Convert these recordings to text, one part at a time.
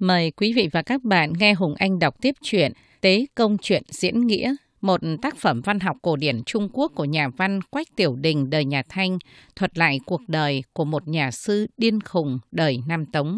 Mời quý vị và các bạn nghe Hùng Anh đọc tiếp truyện Tế Công Truyện Diễn Nghĩa, một tác phẩm văn học cổ điển Trung Quốc của nhà văn Quách Tiểu Đình đời nhà Thanh, thuật lại cuộc đời của một nhà sư điên khùng đời Nam Tống.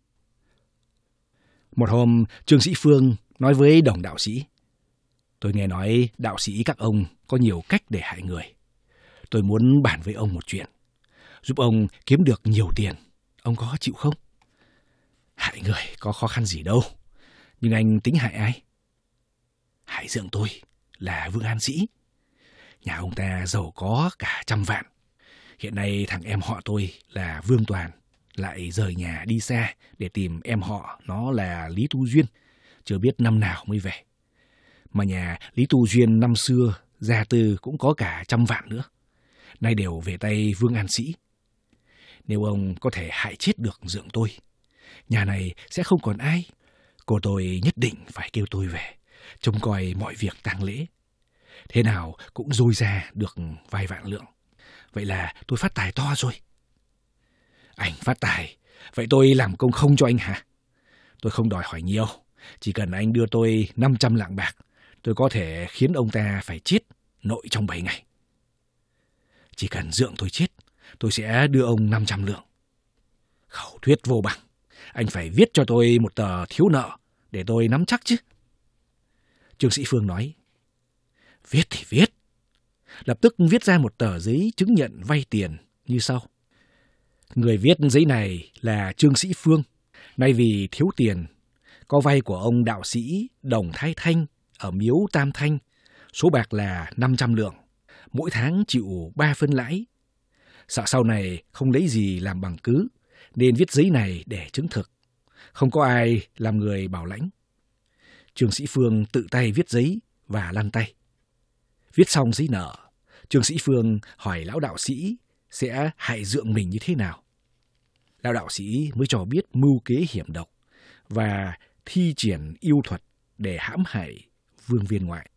Một hôm, Trương Sĩ Phương nói với đồng đạo sĩ: "Tôi nghe nói đạo sĩ các ông có nhiều cách để hại người. Tôi muốn bàn với ông một chuyện, giúp ông kiếm được nhiều tiền. Ông có chịu không?" "Hại người có khó khăn gì đâu. Nhưng anh tính hại ai?" "Hại dượng tôi là Vương An Sĩ. Nhà ông ta giàu có cả 100 vạn. Hiện nay thằng em họ tôi là Vương Toàn lại rời nhà đi xa để tìm em họ nó là Lý Tu Duyên, chưa biết năm nào mới về. Mà nhà Lý Tu Duyên năm xưa gia tư cũng có cả 100 vạn nữa, nay đều về tay Vương An Sĩ. Nếu ông có thể hại chết được dượng tôi, nhà này sẽ không còn ai. Cô tôi nhất định phải kêu tôi về trông coi mọi việc tang lễ. Thế nào cũng dôi ra được vài vạn lượng. Vậy là tôi phát tài to rồi." "Anh phát tài, vậy tôi làm công không cho anh hả?" "Tôi không đòi hỏi nhiều, chỉ cần anh đưa tôi 500 lạng bạc, tôi có thể khiến ông ta phải chết nội trong 7 ngày. Chỉ cần dượng tôi chết, tôi sẽ đưa ông 500 lượng. Khẩu thuyết vô bằng, anh phải viết cho tôi một tờ thiếu nợ để tôi nắm chắc chứ." Trương Sĩ Phương nói: "Viết thì viết." Lập tức viết ra một tờ giấy chứng nhận vay tiền như sau: "Người viết giấy này là Trương Sĩ Phương, nay vì thiếu tiền, có vay của ông đạo sĩ Đồng Thái Thanh ở miếu Tam Thanh, số bạc là 500 lượng, mỗi tháng chịu 3 phân lãi. Sợ sau này không lấy gì làm bằng cứ, nên viết giấy này để chứng thực, không có ai làm người bảo lãnh." Trương Sĩ Phương tự tay viết giấy và lăn tay. Viết xong giấy nợ, Trương Sĩ Phương hỏi lão đạo sĩ sẽ hại dượng mình như thế nào. Lão đạo sĩ mới cho biết mưu kế hiểm độc và thi triển yêu thuật để hãm hại Vương Viên Ngoại.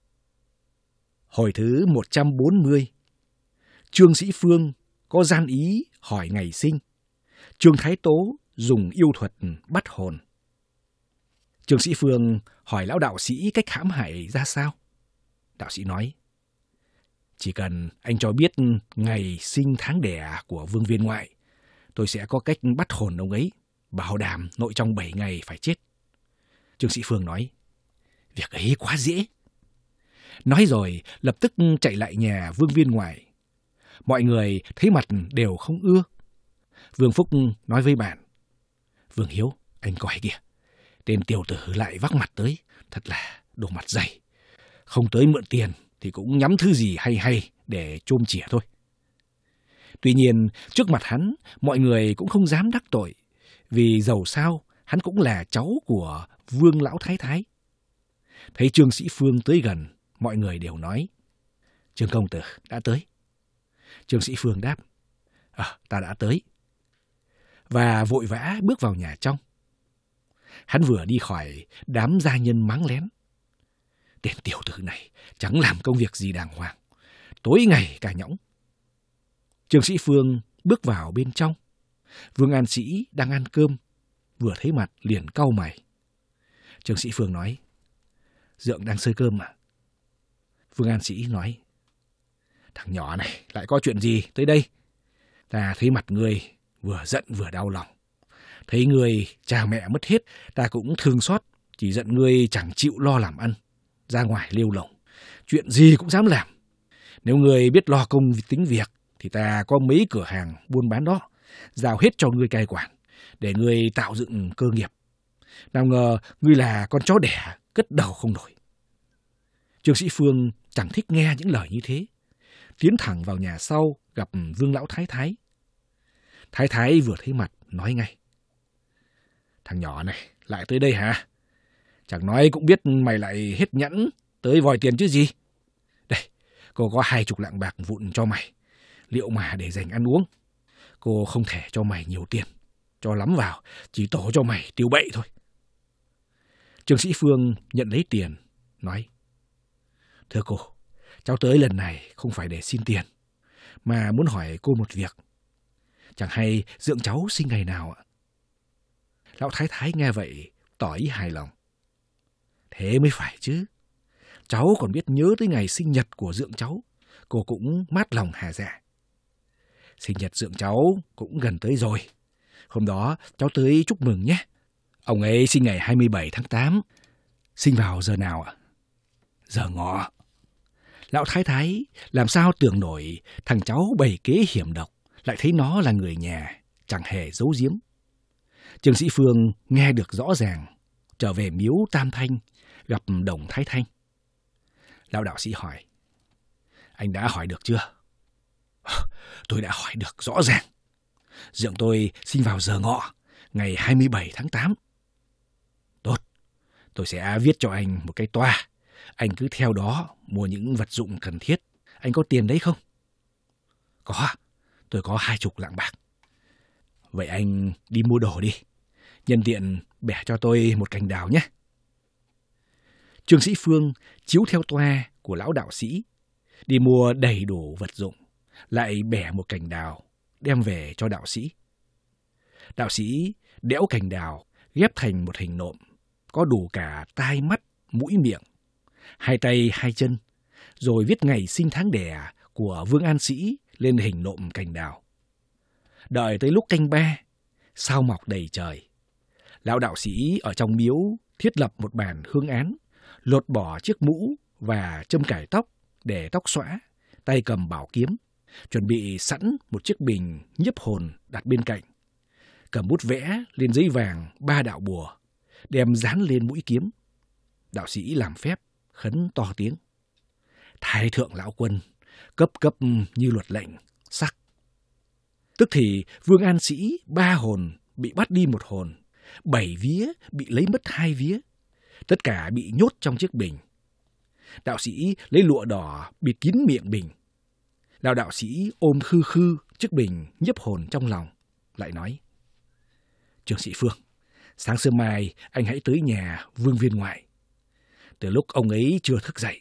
Hồi thứ 140, Trương Sĩ Phương có gian ý hỏi ngày sinh. Trương Thái Tố dùng yêu thuật bắt hồn. Trương Sĩ Phương hỏi lão đạo sĩ cách hãm hại ra sao. Đạo sĩ nói: "Chỉ cần anh cho biết ngày sinh tháng đẻ của Vương Viên Ngoại, tôi sẽ có cách bắt hồn ông ấy, bảo đảm nội trong 7 ngày phải chết." Trương Sĩ Phương nói: "Việc ấy quá dễ." Nói rồi lập tức chạy lại nhà Vương Viên Ngoại. Mọi người thấy mặt đều không ưa. Vương Phúc nói với bạn: "Vương Hiếu, anh coi kìa, tên tiểu tử lại vác mặt tới, thật là đồ mặt dày. Không tới mượn tiền thì cũng nhắm thứ gì hay hay để chôm chỉa thôi." Tuy nhiên, trước mặt hắn, mọi người cũng không dám đắc tội, vì dầu sao hắn cũng là cháu của Vương Lão Thái Thái. Thấy Trương Sĩ Phương tới gần, mọi người đều nói: "Trương công tử đã tới." Trương Sĩ Phương đáp: "Ta đã tới." Và vội vã bước vào nhà trong. Hắn vừa đi khỏi, đám gia nhân mắng lén: "Tên tiểu tử này chẳng làm công việc gì đàng hoàng, tối ngày cả nhõng." Trương Sĩ Phương bước vào bên trong. Vương An Sĩ đang ăn cơm, vừa thấy mặt liền cau mày. Trương Sĩ Phương nói: "Dượng đang xơi cơm à?" Vương An Sĩ nói: "Thằng nhỏ này lại có chuyện gì tới đây? Ta thấy mặt ngươi vừa giận vừa đau lòng. Thấy ngươi cha mẹ mất hết, ta cũng thương xót, chỉ giận ngươi chẳng chịu lo làm ăn, ra ngoài lêu lổng, chuyện gì cũng dám làm. Nếu ngươi biết lo công tính việc, thì ta có mấy cửa hàng buôn bán đó, giao hết cho ngươi cai quản, để ngươi tạo dựng cơ nghiệp. Nào ngờ ngươi là con chó đẻ, cất đầu không nổi." Trương Sĩ Phương chẳng thích nghe những lời như thế, tiến thẳng vào nhà sau gặp Vương Lão Thái Thái. Thái Thái vừa thấy mặt nói ngay: "Thằng nhỏ này lại tới đây hả? Chẳng nói cũng biết mày lại hết nhẫn tới vòi tiền chứ gì. Đây, cô có 20 lạng bạc vụn cho mày, liệu mà để dành ăn uống. Cô không thể cho mày nhiều tiền, cho lắm vào chỉ tổ cho mày tiêu bậy thôi." Trương Sĩ Phương nhận lấy tiền, nói: "Thưa cô, cháu tới lần này không phải để xin tiền, mà muốn hỏi cô một việc. Chẳng hay dượng cháu sinh ngày nào ạ?" Lão Thái Thái nghe vậy, tỏ ý hài lòng. Thế mới phải chứ. Cháu còn biết nhớ tới ngày sinh nhật của dượng cháu, cô cũng mát lòng hà dạ. Sinh nhật dượng cháu cũng gần tới rồi. Hôm đó cháu tới chúc mừng nhé. Ông ấy sinh ngày 27 tháng 8. Sinh vào giờ nào ạ? Giờ ngọ. Lão Thái Thái làm sao tưởng nổi thằng cháu bày kế hiểm độc, lại thấy nó là người nhà, chẳng hề giấu giếm. Trương Sĩ Phương nghe được rõ ràng, trở về miếu Tam Thanh, gặp Đồng Thái Thanh. Lão đạo sĩ hỏi, anh đã hỏi được chưa? Tôi đã hỏi được rõ ràng. Dượng tôi sinh vào giờ ngọ, ngày 27 tháng 8. Tốt, tôi sẽ viết cho anh một cái toa. Anh cứ theo đó mua những vật dụng cần thiết. Anh có tiền đấy không? Có, tôi có 20 lạng bạc. Vậy anh đi mua đồ đi. Nhân tiện bẻ cho tôi một cành đào nhé. Trương Sĩ Phương chiếu theo toa của lão đạo sĩ, đi mua đầy đủ vật dụng, lại bẻ một cành đào, đem về cho đạo sĩ. Đạo sĩ đẽo cành đào, ghép thành một hình nộm, có đủ cả tai mắt, mũi miệng, 2 tay 2 chân, rồi viết ngày sinh tháng đẻ của Vương An Sĩ lên hình nộm cành đào. Đợi tới lúc canh 3, sao mọc đầy trời, lão đạo sĩ ở trong miếu thiết lập một bàn hương án, lột bỏ chiếc mũ và châm cài tóc để tóc xõa, tay cầm bảo kiếm, chuẩn bị sẵn một chiếc bình nhiếp hồn đặt bên cạnh, cầm bút vẽ lên giấy vàng 3 đạo bùa, đem dán lên mũi kiếm. Đạo sĩ làm phép, khấn to tiếng. Thái thượng lão quân, cấp như luật lệnh, sắc. Tức thì Vương An Sĩ 3 hồn bị bắt đi 1 hồn, 7 vía bị lấy mất 2 vía, tất cả bị nhốt trong chiếc bình. Đạo sĩ lấy lụa đỏ bịt kín miệng bình. Lão đạo sĩ ôm khư khư chiếc bình nhiếp hồn trong lòng, lại nói: Trương Sĩ Phương, sáng sớm mai anh hãy tới nhà Vương viên ngoại. Từ lúc ông ấy chưa thức dậy,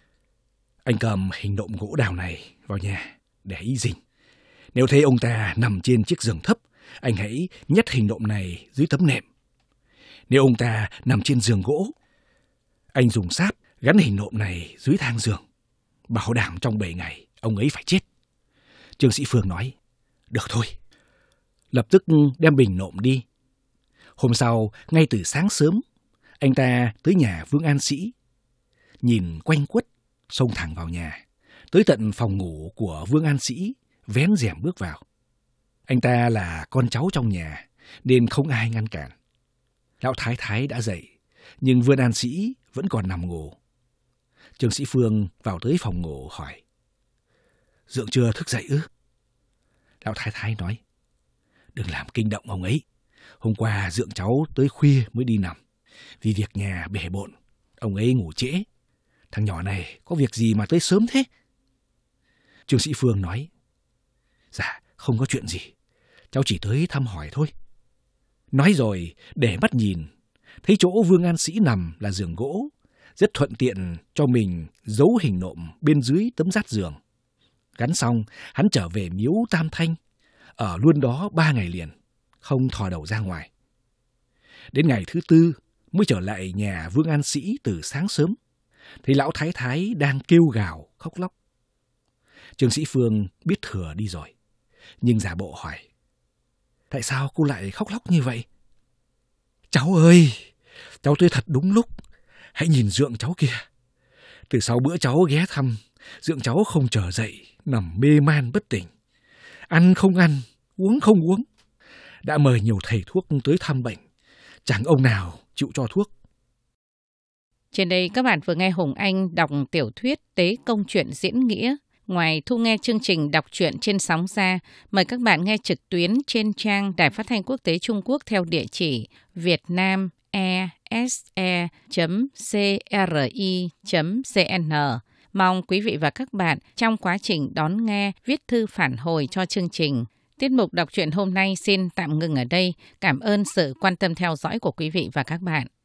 anh cầm hình nộm gỗ đào này vào nhà để ý rình. Nếu thấy ông ta nằm trên chiếc giường thấp, anh hãy nhét hình nộm này dưới tấm nệm. Nếu ông ta nằm trên giường gỗ, anh dùng sáp gắn hình nộm này dưới thang giường, bảo đảm trong 7 ngày ông ấy phải chết. Trương Sĩ Phương nói: Được thôi. Lập tức đem bình nộm đi. Hôm sau, ngay từ sáng sớm, anh ta tới nhà Vương An Sĩ. Nhìn quanh quất, xông thẳng vào nhà, tới tận phòng ngủ của Vương An Sĩ, vén rèm bước vào. Anh ta là con cháu trong nhà, nên không ai ngăn cản. Lão Thái Thái đã dậy, nhưng Vương An Sĩ vẫn còn nằm ngủ. Trương Sĩ Phương vào tới phòng ngủ hỏi: Dượng chưa thức dậy ư? Lão Thái Thái nói: Đừng làm kinh động ông ấy. Hôm qua dượng cháu tới khuya mới đi nằm, vì việc nhà bể bộn, ông ấy ngủ trễ. Thằng nhỏ này có việc gì mà tới sớm thế? Trương Sĩ Phương nói: Dạ, không có chuyện gì, cháu chỉ tới thăm hỏi thôi. Nói rồi để mắt nhìn, thấy chỗ Vương An Sĩ nằm là giường gỗ, rất thuận tiện cho mình giấu hình nộm bên dưới tấm dát giường. Gắn xong, hắn trở về miếu Tam Thanh, ở luôn đó 3 ngày liền, không thò đầu ra ngoài. Đến ngày thứ 4 mới trở lại nhà Vương An Sĩ từ sáng sớm, thấy lão Thái Thái đang kêu gào khóc lóc. Trương Sĩ Phương biết thừa đi rồi, nhưng giả bộ hỏi: Tại sao cô lại khóc lóc như vậy? Cháu ơi, cháu tới thật đúng lúc. Hãy nhìn dượng cháu kìa. Từ sau bữa cháu ghé thăm, dượng cháu không trở dậy, nằm mê man bất tỉnh. Ăn không ăn, uống không uống. Đã mời nhiều thầy thuốc tới thăm bệnh, chẳng ông nào chịu cho thuốc. Trên đây các bạn vừa nghe Hùng Anh đọc tiểu thuyết Tế Công Truyện Diễn Nghĩa. Ngoài thu nghe chương trình đọc truyện trên sóng ra, mời các bạn nghe trực tuyến trên trang Đài Phát thanh Quốc tế Trung Quốc theo địa chỉ vietnamese.cri.cn. Mong quý vị và các bạn trong quá trình đón nghe viết thư phản hồi cho chương trình. Tiết mục đọc truyện hôm nay xin tạm ngừng ở đây. Cảm ơn sự quan tâm theo dõi của quý vị và các bạn.